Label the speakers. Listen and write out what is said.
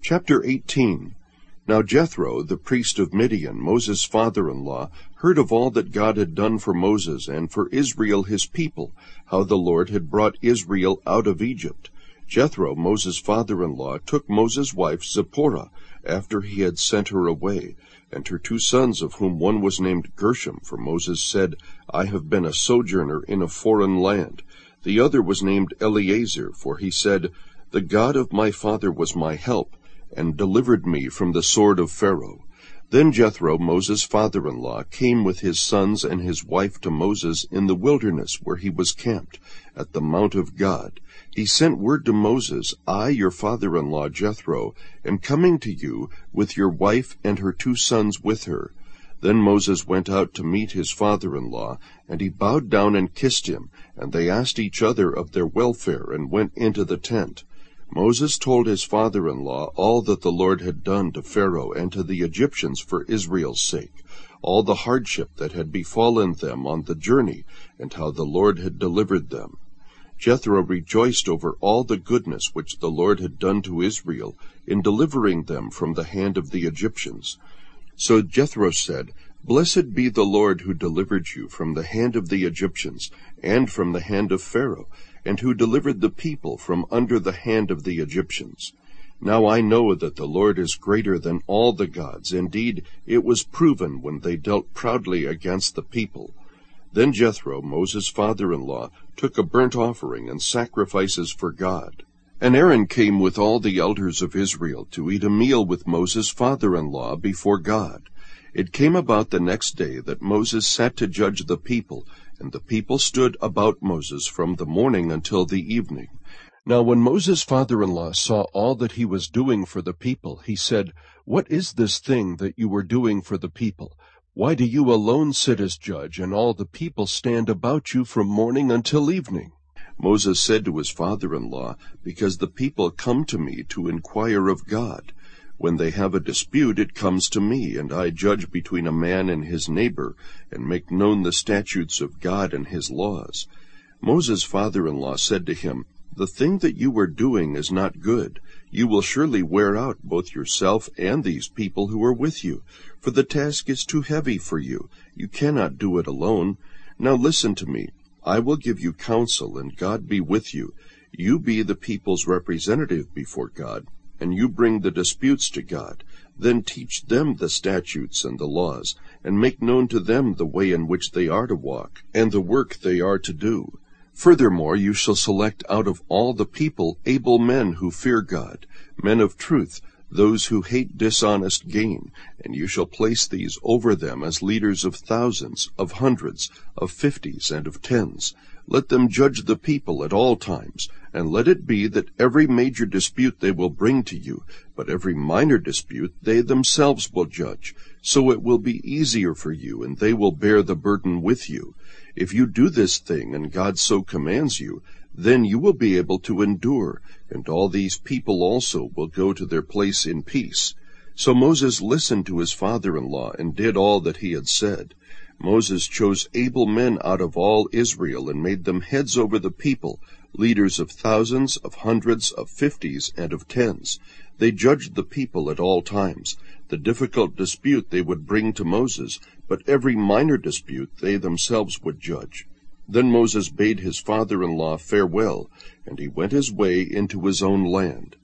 Speaker 1: Chapter 18. Now Jethro, the priest of Midian, Moses' father-in-law, heard of all that God had done for Moses and for Israel his people, how the Lord had brought Israel out of Egypt. Jethro, Moses' father-in-law, took Moses' wife Zipporah, after he had sent her away, and her 2 sons, of whom one was named Gershom, for Moses said, I have been a sojourner in a foreign land. The other was named Eleazar, for he said, The God of my father was my help, and delivered me from the sword of Pharaoh. Then Jethro, Moses' father-in-law, came with his sons and his wife to Moses in the wilderness where he was camped, at the mount of God. He sent word to Moses, I, your father-in-law Jethro, am coming to you with your wife and her 2 sons with her. Then Moses went out to meet his father-in-law, and he bowed down and kissed him, and they asked each other of their welfare and went into the tent. Moses told his father-in-law all that the Lord had done to Pharaoh and to the Egyptians for Israel's sake, all the hardship that had befallen them on the journey, and how the Lord had delivered them. Jethro rejoiced over all the goodness which the Lord had done to Israel in delivering them from the hand of the Egyptians. So Jethro said, Blessed be the Lord who delivered you from the hand of the Egyptians and from the hand of Pharaoh, and who delivered the people from under the hand of the Egyptians. Now I know that the Lord is greater than all the gods. Indeed, it was proven when they dealt proudly against the people. Then Jethro, Moses' father-in-law, took a burnt offering and sacrifices for God. And Aaron came with all the elders of Israel to eat a meal with Moses' father-in-law before God. It came about the next day that Moses sat to judge the people, and the people stood about Moses from the morning until the evening. Now when Moses' father-in-law saw all that he was doing for the people, he said, What is this thing that you are doing for the people? Why do you alone sit as judge, and all the people stand about you from morning until evening? Moses said to his father-in-law, Because the people come to me to inquire of God. When they have a dispute, it comes to me, and I judge between a man and his neighbor, and make known the statutes of God and his laws. Moses' father-in-law said to him, The thing that you are doing is not good. You will surely wear out both yourself and these people who are with you, for the task is too heavy for you. You cannot do it alone. Now listen to me. I will give you counsel, and God be with you. You be the people's representative before God, and you bring the disputes to God. Then teach them the statutes and the laws, and make known to them the way in which they are to walk, and the work they are to do. Furthermore, you shall select out of all the people able men who fear God, men of truth, those who hate dishonest gain, and you shall place these over them as leaders of thousands, of hundreds, of 50s, and of 10s. Let them judge the people at all times, and let it be that every major dispute they will bring to you, but every minor dispute they themselves will judge. So it will be easier for you, and they will bear the burden with you. If you do this thing, and God so commands you, then you will be able to endure, and all these people also will go to their place in peace. So Moses listened to his father-in-law, and did all that he had said. Moses chose able men out of all Israel, and made them heads over the people, leaders of thousands, of hundreds, of 50s, and of 10s. They judged the people at all times. The difficult dispute they would bring to Moses, but every minor dispute they themselves would judge. Then Moses bade his father-in-law farewell, and he went his way into his own land.